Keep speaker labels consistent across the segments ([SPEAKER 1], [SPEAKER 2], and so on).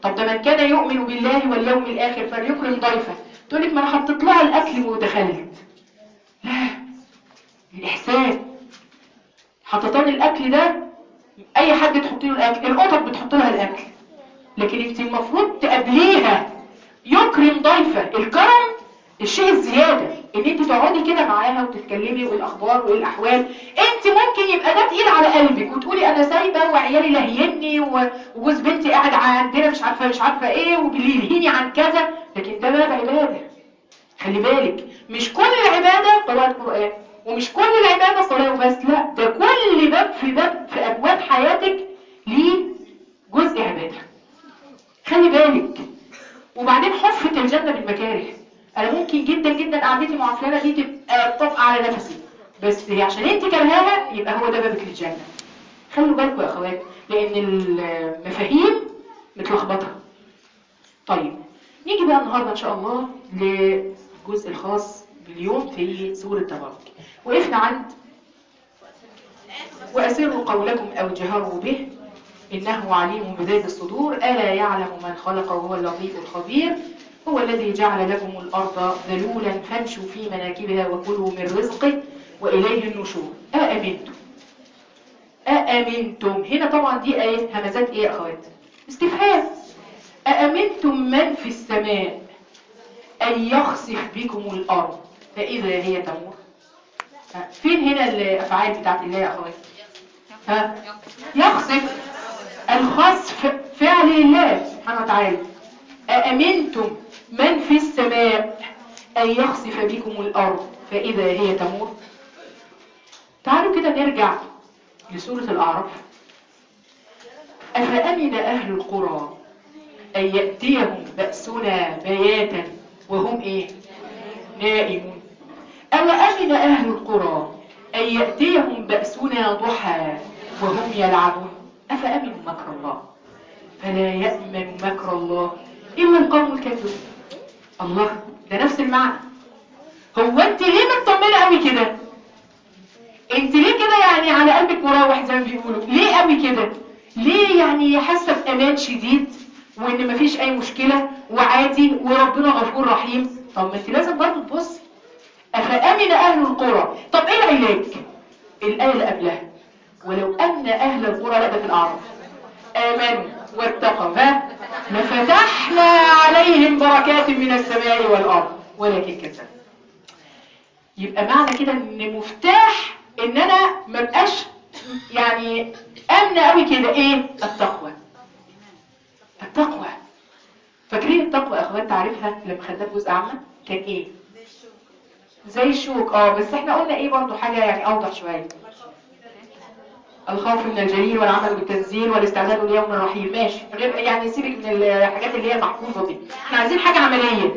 [SPEAKER 1] طب ده من كان يؤمن بالله واليوم الاخر فليكرم ضيفه. تقول لك ما انا حطيت لها الاكل ودخلت. لا، الاحسان. حطيتان الاكل ده اي حد تحط له الاكل، القطط بتحط لها الاكل، لكن انت المفروض تقابليها يكرم ضيفه. الكرم الشيء الزياده، ان انت تقعدي كده معاها وتتكلمي وايه الاخبار وايه الاحوال. انت ممكن يبقى ده تقيل على قلبك وتقولي انا سايبه وعيالي لاهيني وجوز بنتي قاعد عندنا مش عارفه ايه وبيلهيني عن كذا، لكن ده باب عباده. خلي بالك، مش كل العباده قراءه قران، ومش كل العباده صلاه وبس، لا، ده كل باب في ابواب حياتك ليه جزء عباده. خلي بالك. وبعدين حفت الجنه بالمكاره. انا ممكن جدا جدا قعدتي مع فلانه دي تبقى طبقه على نفسي، بس هي عشان انت كرهاها يبقى هو ده بابك للجنه. خلوا بالكم يا اخوات، لان المفاهيم متلخبطه. طيب، نيجي بقى النهارده ان شاء الله للجزء الخاص باليوم في سوره تبارك. وقفنا عند واسروا قولكم او جهروا به إنه عليم بذات الصدور ألا يعلم من خلق وهو اللطيف الخبير. هو الذي جعل لكم الأرض ذلولا فامشوا في مناكبها وكلوا من رزقه وإليه النشور. أأمنتم هنا طبعا دي آية همزات إيه يا أخوات؟ استفهام. أأمنتم من في السماء أن يخسف بكم الأرض فإذا هي تمور. فين هنا الأفعال بتاعت الله يا أخوات؟ يخسف. الخسف فعل الله سبحانه وتعالى. أأمنتم من في السماء أن يخسف بكم الأرض فإذا هي تمور. تعالوا كده نرجع لسورة الأعراف. أفأمن أهل القرى أن يأتيهم بأسنا بياتا وهم إيه؟ نائمون. أوأمن أهل القرى أن يأتيهم بأسنا ضحى وهم يلعبون. أفأمنوا مكر الله فلا يأمن مكر الله إلا القوم الكافرون. الله، ده نفس المعنى. هو انت ليه مطمنه قوي كده؟ انت ليه كده يعني على قلبك مروح زي ما بيقولوا؟ ليه قوي كده؟ ليه يعني حاسه بامان شديد وان مفيش اي مشكله وعادي وربنا غفور رحيم؟ طب ما انت لازم برضه تبصي. أفأمن أهل القرى. طب ايه العلاج؟ الآية اللي قبلها ولو أن أهل القرى، لا ده في الأعراف، آمنوا واتقوا لفتحنا عليهم بركات من السماء والأرض ولكن كذبوا. يبقى معنى كده ان مفتاح ان انا ما بقاش يعني امنه قوي كده ايه؟ التقوى. التقوى. فاكرين التقوى يا اخوات؟ تعرفها لما خدناها في جزء عامه كان ايه؟ زي الشوك. بس احنا قلنا ايه برضو حاجه يعني اوضح شويه. الخوف من الجليل والعمل بالتنزيل والاستعداد ليوم الرحيل. ماشي، غير يعني سيبك من الحاجات اللي هي المحفوظه دي، احنا عايزين حاجه عمليه.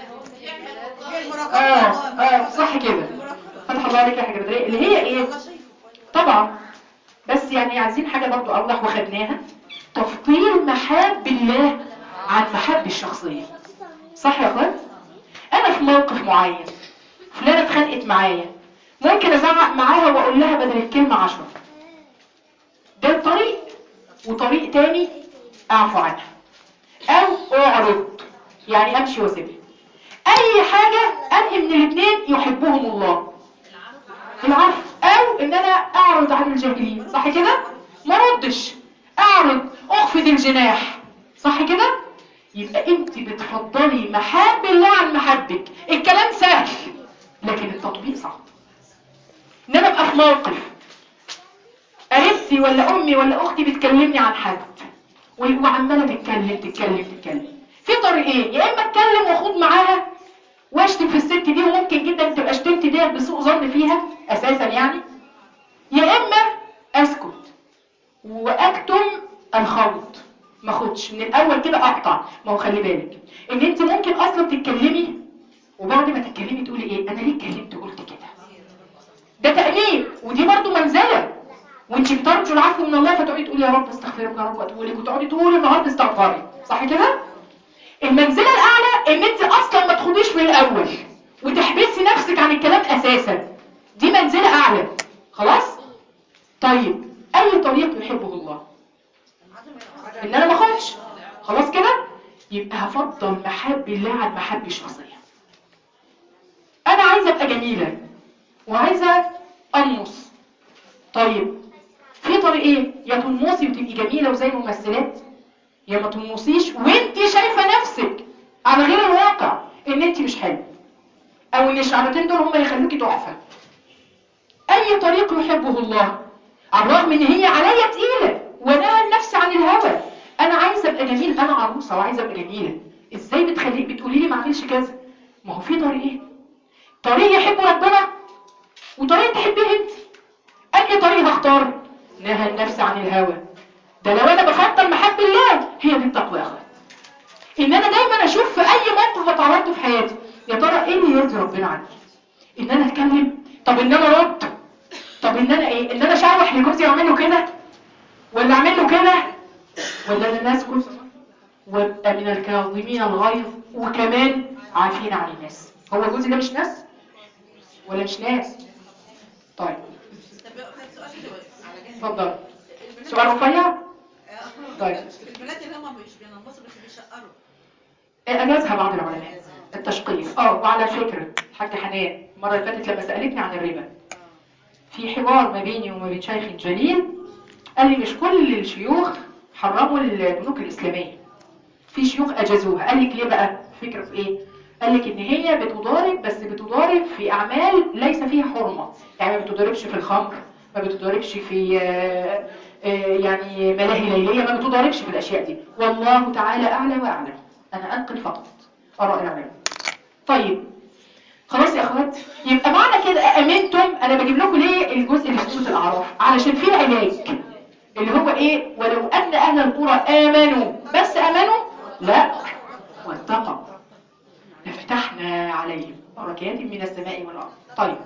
[SPEAKER 1] صح كده. فتح الله عليك يا حاجه بدريه. اللي هي ايه؟ طبعا، بس يعني عايزين حاجه برضو اوضح وخدناها. تفضيل محاب الله عن محب الشخصيه. صح يا اخوات؟ انا في موقف معين فلانه اتخانقت معايا، ممكن ازعق معاها واقول لها بدل الكلمه 10. ده طريق، وطريق تاني اعفو عنها او اعرض، يعني امشي واسيبها. اي حاجة انهي من الاثنين يحبهم الله، العفو او ان انا اعرض عن الجاهلين. صح كده؟ ما ردش، اعرض، اخفض الجناح. صح كده؟ يبقى انت بتفضلي محاب الله عن محبك. الكلام سهل لكن التطبيق صعب. ان انا ابقى في موقف قريبتي ولا امي ولا اختي بتكلمني عن حد وعماله تتكلم في طريقين: يا اما اتكلم واخد معاها واشتم في الست دي، وممكن جدا تبقى شتمتي ديت بسوء ظن فيها اساسا يعني، يا اما اسكت واكتم الخوض، ما اخدش من الاول كده، اقطع. ما هو خلي بالك ان انت ممكن اصلا تتكلمي وبعد ما تتكلمي تقولي ايه؟ انا ليه اتكلمت قلت كده؟ ده تأنيب، ودي برضو منزله، وانت بترجو العفو من الله فتقعدي تقولي يا رب استغفرك يا رب واتوب اليك، وتقعدي طول النهار تستغفري. صح كده؟ المنزله الاعلى ان انت اصلا ما تخديش من الاول وتحبسي نفسك عن الكلام اساسا، دي منزله اعلى. خلاص؟ طيب، اي طريق يحبه الله؟ ان انا ما اخدش. خلاص كده؟ يبقى هفضل محاب الله عن محاب الشخصية. انا عايزة ابقى جميلة وعايزة انمص. طيب في طريقين، يا تنمصي وتبقي جميلة وزي الممثلات، يا ما تنمصيش وانت شايفة نفسك على غير الواقع ان انت مش حلو، او ان الشعرتين دول هم يخلوكي تحفة. اي طريق يحبه الله، على الرغم ان هي عليا تقيلة ونهى النفس عن الهوى. انا عايزة ابقى جميل، انا عروسة وعايزة ابقى جميلة، ازاي بتقولي لي ما اعملش كذا؟ ما هو في طريقين، طريق يحب ربنا وطريق تحبيه انت. انهي طريق هختار؟ نهى النفس عن الهوى. ده لو انا بفضل محب الله، هي دي التقوى يا اخوات. ان انا دايما اشوف في اي موقف بتعرضته في حياتي، يا ترى ايه اللي يرضي ربنا عني؟ ان انا اتكلم؟ طب ان انا ارد؟ طب ان انا ايه؟ ان انا اشوح لجوزي واعمل له كده، ولا اعمل له كده، ولا ان انا اسكت وابقى من الكاظمين الغيظ وكمان عارفين عن الناس؟ هو جوزي ده مش ناس ولا مش ناس؟ طيب اتفضل. سؤال رفيع. طيب
[SPEAKER 2] البنات اللي هم مش بينمصوا بس بيشقروا،
[SPEAKER 1] اجازها بعض العلماء التشقيق. وعلى فكره الحاجه حنان المره اللي فاتت لما سالتني عن الربا، في حوار ما بيني وما بين شيخ جليل، قال لي مش كل الشيوخ حرموا البنوك الاسلاميه، في شيوخ اجازوها. قال لك ليه بقى؟ فكره في ايه؟ قال لك ان هي بتضارب، بس بتضارب في اعمال ليس فيها حرمه، يعني ما بتضاربش في الخمر، ما بتضاربش في يعني ملاهي ليليه، ما بتضاربش في الاشياء دي. والله تعالى اعلى واعلم، انا انقل فقط اراء العلماء. طيب خلاص يا اخوات، يبقى معنى كده امنتم. انا بجيب لكم ليه الجزء اللي في سوره الاعراف؟ علشان فيه العلاج اللي هو ايه؟ ولو ان اهل القرى امنوا، بس امنوا؟ لا، واتقوا لفتحنا عليهم بركات من السماء والارض. طيب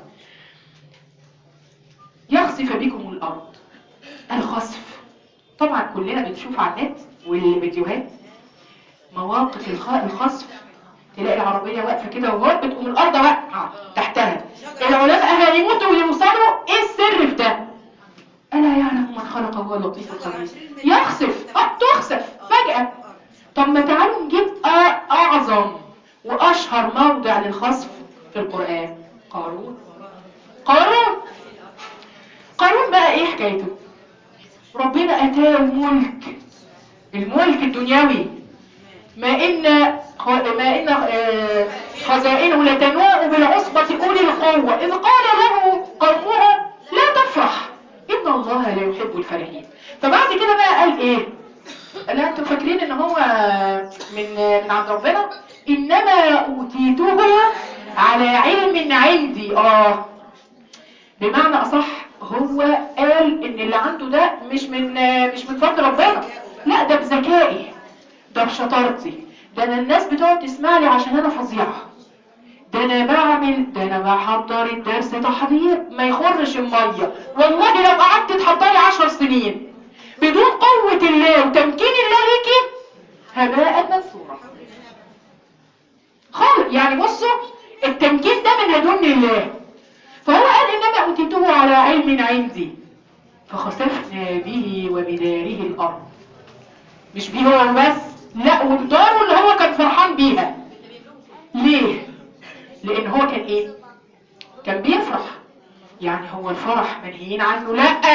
[SPEAKER 1] يخسف بكم الارض. الخسف طبعا كلنا بنشوف على النت والفيديوهات مواقف الخسف، تلاقي العربية واقفة كده وهو بتقوم الأرض واقعة تحتها. العلماء هيموتوا ويوصلوا ايه السر في ده؟ ألا يعلم من خلق هو اللطيف الخبير. يخسف، تخسف فجأة. طب ما تعالوا نجيب أعظم وأشهر موضع للخسف في القرآن، قارون. قارون بقى ايه حكايته؟ ربنا أتاه الملك الدنيوي، ما إن خزائنه لتنوء بالعصبة أولي القوة، إذ قال له قومه لا تفرح إن الله لا يحب الفرحين. فبعد كده بقى قال إيه؟ لا أنتم فاكرين إن هو من عند ربنا؟ إنما أوتيته على علم عندي. بمعنى أصح هو قال إن اللي عنده ده مش من فضل ربنا، لا ده بذكائي، ده بشطارتي، ده انا الناس بتقعد تسمع لي عشان انا فظيعه، ده انا بحضر الدرس تحضير ما يخرش الميه. والله لو قعدت تحضري 10 سنين بدون قوه الله وتمكين الله ليكي هباء منثورا خالص. يعني بصوا التمكين ده من لدن الله. فهو قال انما اوتيته على علم عندي فخسفنا به وبداره الارض. مش بيه هو بس، لا وبداره اللي هو كان فرحان بيها. ليه؟ لان هو كان ايه؟ كان بيفرح. يعني هو الفرح منهيين عنه؟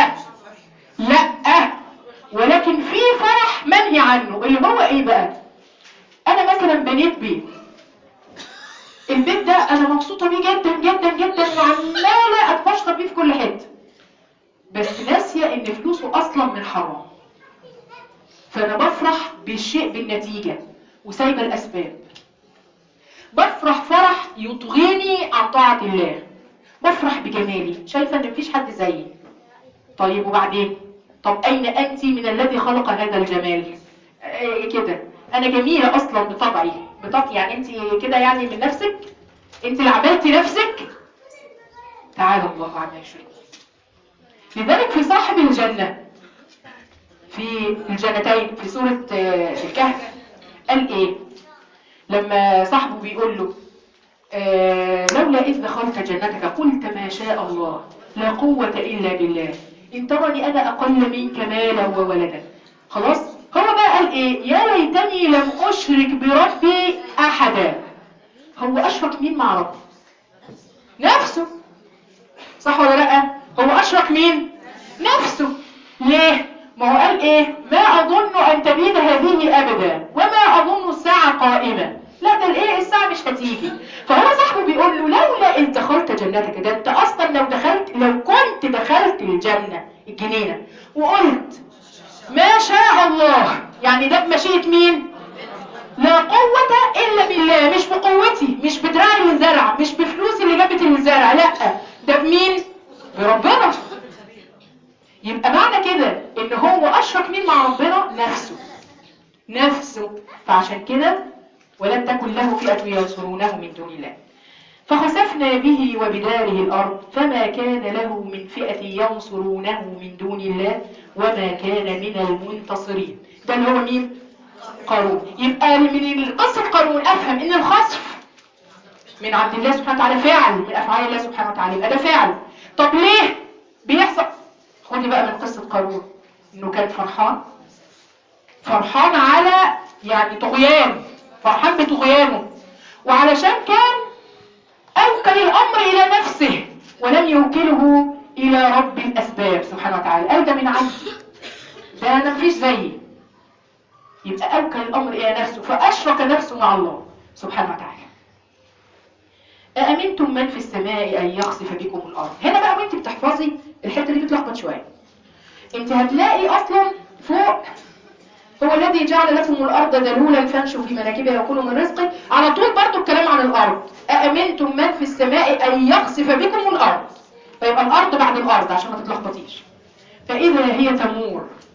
[SPEAKER 1] لا، ولكن في فرح منهي عنه اللي هو ايه بقى؟ انا مثلا بنيت بيت، البيت ده انا مبسوطه بيه جدا جدا جدا وعماله اتفشخر بيه في كل حته، بس ناسيه ان فلوسه اصلا من حرام. فانا بفرح بالشيء بالنتيجه وسايبه الاسباب. بفرح فرح يطغيني عن طاعة الله، بفرح بجمالي، شايفة ان مفيش حد زيي. طيب وبعدين؟ طب اين انت من الذي خلق هذا الجمال؟ كده انا جميلة اصلا بطبعي، يعني انت كده يعني من نفسك، انت اللي عملتي نفسك. تعالى الله عما يشركون. لذلك في صاحب الجنة في الجنتين في سورة الكهف قال ايه لما صاحبه بيقول له لولا إذ دخلت جنتك قلت ما شاء الله لا قوة إلا بالله إن ترني أنا أقل منك مالا وولدا. خلاص هو بقى قال إيه؟ يا ليتني اني لم اشرك بربي احدا. هو اشرك مين مع ربه؟ نفسه. صح ولا لا؟ هو اشرك مين؟ نفسه. ليه؟ ما هو قال ايه؟ ما اظن ان تبيد هذه ابدا وما اظن الساعة قائمة. لا ده الايه، الساعة مش هتيجي. فهو صاحبه بيقول له لولا اذ دخلت جنتك، ده انت اصلا لو كنت دخلت الجنة الجنينة وقلت ما شاء الله، يعني ده بمشيئة مين؟ لا قوة الا بالله، مش بقوتي، مش بدراعي اللي زرع، مش بفلوسي اللي جابت اللي زرع، لا ده بمين؟ بربنا. يبقى معنى كده ان هو اشرك مين مع ربنا؟ نفسه. فعشان كده ولم تكن له فئة ينصرونه من دون الله. فخسفنا به وبداره الارض فما كان له من فئة ينصرونه من دون الله وما كان من المنتصرين. ده اللي هو مين؟ قارون. يبقى من قصة قارون افهم ان الخسف من عبد الله سبحانه وتعالى، فعل من افعال الله سبحانه وتعالى، يبقى ده فعل. طب ليه بيحصل؟ خدي بقى من قصة قارون انه كان فرحان على يعني طغيان، فرحان بطغيانه، وعلشان كان اوكل الامر الى نفسه ولم يوكله الى رب الاسباب سبحانه وتعالى. قال ده من عندي، ده انا مفيش زيي. يبقى اوكل الامر الى نفسه فاشرك نفسه مع الله سبحانه وتعالى. أأمنتم من في السماء أن يخسف بكم الأرض. هنا بقى وانت بتحفظي الحتة دي بتلخبط شوية. انت هتلاقي أصلا فوق هو الذي جعل لكم الأرض ذلولا فامشوا في مناكبها وكلوا من رزقه، على طول برضو الكلام عن الأرض. أأمنتم من في السماء أن يخسف بكم الأرض، فيبقى الأرض بعد الأرض عشان ما تتلخبطيش. فإذا هي تمور،